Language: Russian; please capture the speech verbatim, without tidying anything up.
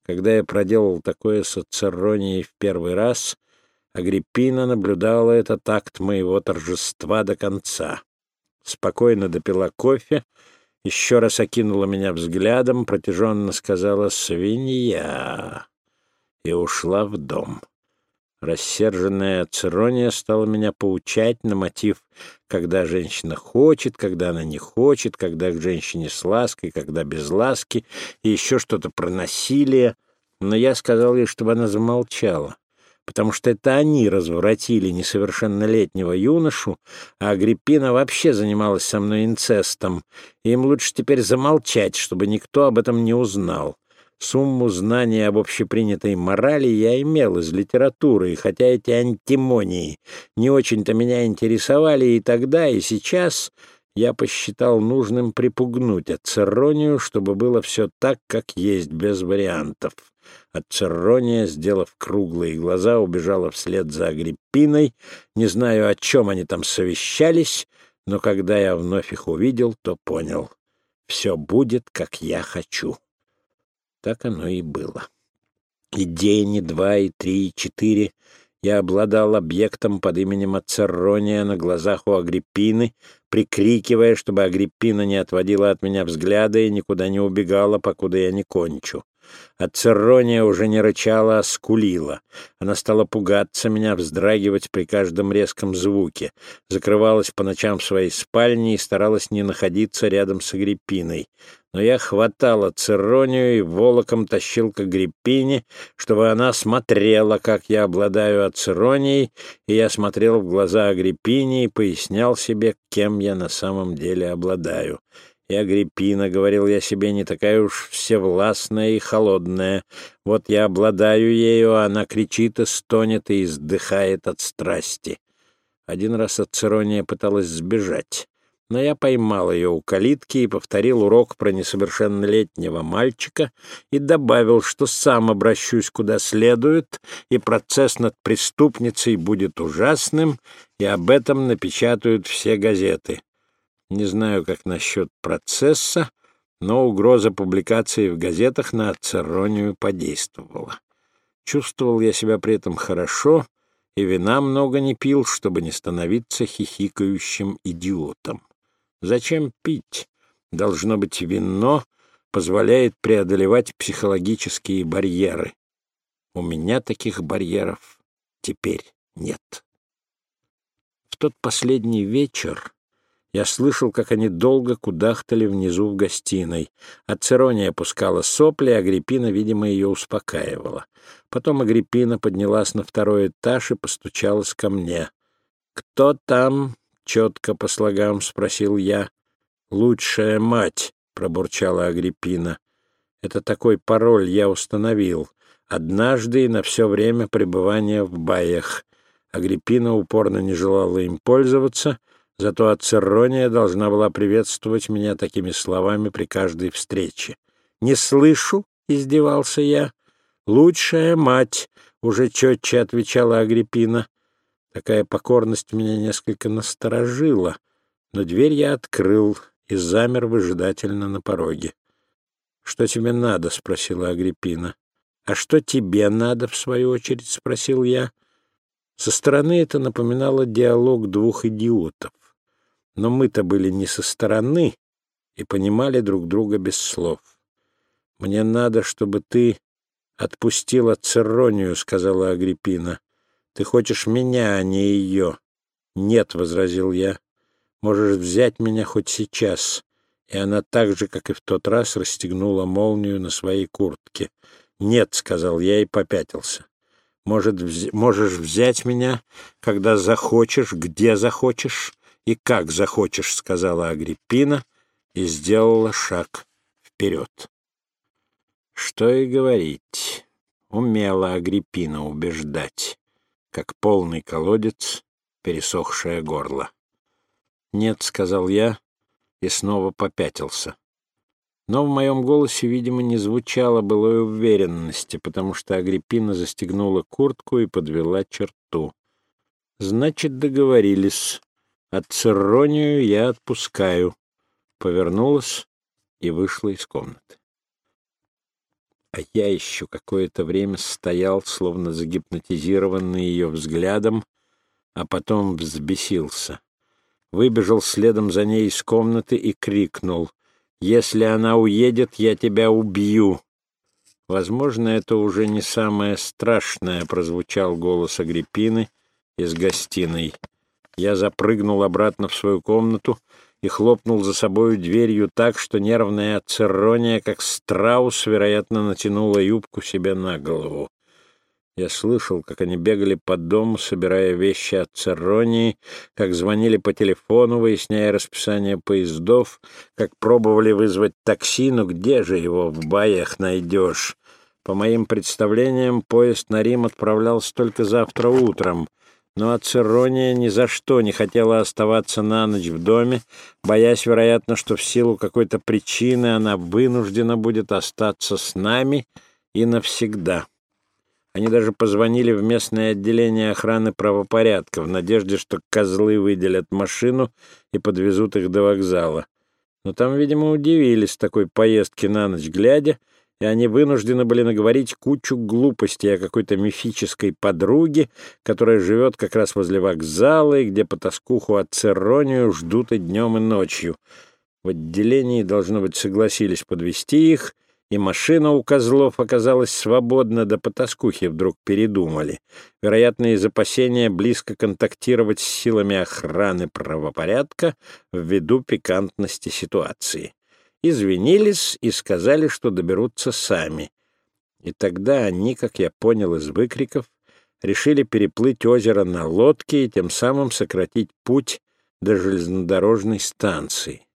Когда я проделал такое с Ацерронией в первый раз, Агриппина наблюдала этот акт моего торжества до конца. Спокойно допила кофе, еще раз окинула меня взглядом, протяженно сказала «свинья» и ушла в дом. Рассерженная Ацеррония стала меня поучать на мотив, когда женщина хочет, когда она не хочет, когда к женщине с лаской, когда без ласки, и еще что-то про насилие. Но я сказал ей, чтобы она замолчала, потому что это они развратили несовершеннолетнего юношу, а Агриппина вообще занималась со мной инцестом, и им лучше теперь замолчать, чтобы никто об этом не узнал. Сумму знаний об общепринятой морали я имел из литературы, и хотя эти антимонии не очень-то меня интересовали и тогда, и сейчас, я посчитал нужным припугнуть Ацерронию, чтобы было все так, как есть, без вариантов. Ацеррония, сделав круглые глаза, убежала вслед за Агриппиной. Не знаю, о чем они там совещались, но когда я вновь их увидел, то понял — все будет, как я хочу. Так оно и было. И день, и два, и три, и четыре я обладал объектом под именем Ацеррония на глазах у Агриппины, прикрикивая, чтобы Агриппина не отводила от меня взгляда и никуда не убегала, покуда я не кончу. Ацеррония уже не рычала, а скулила. Она стала пугаться меня, вздрагивать при каждом резком звуке, закрывалась по ночам в своей спальне и старалась не находиться рядом с Агриппиной. Но я хватал Ацерронию и волоком тащил к Агриппине, чтобы она смотрела, как я обладаю Ацерронией, и я смотрел в глаза Агриппине и пояснял себе, кем я на самом деле обладаю. И Агриппина, говорил я себе, не такая уж всевластная и холодная. Вот я обладаю ею, а она кричит и стонет и издыхает от страсти. Один раз Ацеррония пыталась сбежать, но я поймал ее у калитки и повторил урок про несовершеннолетнего мальчика и добавил, что сам обращусь куда следует, и процесс над преступницей будет ужасным, и об этом напечатают все газеты. Не знаю, как насчет процесса, но угроза публикации в газетах на Ацерронию подействовала. Чувствовал я себя при этом хорошо, и вина много не пил, чтобы не становиться хихикающим идиотом. Зачем пить? Должно быть, вино позволяет преодолевать психологические барьеры. У меня таких барьеров теперь нет. В тот последний вечер я слышал, как они долго кудахтали внизу в гостиной. Ацеррония опускала сопли, а Агриппина, видимо, ее успокаивала. Потом Агриппина поднялась на второй этаж и постучалась ко мне. «Кто там?» — четко по слогам спросил я. «Лучшая мать», — пробурчала Агриппина. «Это такой пароль я установил. Однажды и на все время пребывания в баях». Агриппина упорно не желала им пользоваться, зато Ацеррония должна была приветствовать меня такими словами при каждой встрече. «Не слышу», — издевался я. «Лучшая мать», — уже четче отвечала Агриппина. Такая покорность меня несколько насторожила, но дверь я открыл и замер выжидательно на пороге. «Что тебе надо?» — спросила Агриппина. «А что тебе надо?» — в свою очередь спросил я. Со стороны это напоминало диалог двух идиотов. Но мы-то были не со стороны и понимали друг друга без слов. «Мне надо, чтобы ты отпустил Ацерронию», — сказала Агриппина. «Ты хочешь меня, а не ее». «Нет», — возразил я. «Можешь взять меня хоть сейчас». И она так же, как и в тот раз, расстегнула молнию на своей куртке. «Нет», — сказал я и попятился. Может, вз... «Можешь взять меня, когда захочешь, где захочешь и как захочешь», — сказала Агриппина и сделала шаг вперед. Что и говорить, умела Агриппина убеждать, как полный колодец пересохшее горло. «Нет», — сказал я и снова попятился. Но в моем голосе, видимо, не звучало былой уверенности, потому что Агриппина застегнула куртку и подвела черту. «Значит, договорились. Ацерронию я отпускаю», — повернулась и вышла из комнаты. А я еще какое-то время стоял, словно загипнотизированный ее взглядом, а потом взбесился. Выбежал следом за ней из комнаты и крикнул: «Если она уедет, я тебя убью!» Возможно, это уже не самое страшное, — прозвучал голос Агриппины из гостиной. Я запрыгнул обратно в свою комнату и хлопнул за собою дверью так, что нервная Церрония, как страус, вероятно, натянула юбку себе на голову. Я слышал, как они бегали по дому, собирая вещи от Церронии, как звонили по телефону, выясняя расписание поездов, как пробовали вызвать такси, но где же его в баях найдешь? По моим представлениям, поезд на Рим отправлялся только завтра утром, но Церрония ни за что не хотела оставаться на ночь в доме, боясь, вероятно, что в силу какой-то причины она вынуждена будет остаться с нами и навсегда. Они даже позвонили в местное отделение охраны правопорядка в надежде, что козлы выделят машину и подвезут их до вокзала. Но там, видимо, удивились такой поездке на ночь глядя, и они вынуждены были наговорить кучу глупостей о какой-то мифической подруге, которая живет как раз возле вокзала и где потаскуху от Церронию ждут и днем, и ночью. В отделении, должно быть, согласились подвезти их, и машина у козлов оказалась свободна, да потаскухи вдруг передумали. Вероятно, из опасения близко контактировать с силами охраны правопорядка ввиду пикантности ситуации. Извинились и сказали, что доберутся сами. И тогда они, как я понял из выкриков, решили переплыть озеро на лодке и тем самым сократить путь до железнодорожной станции.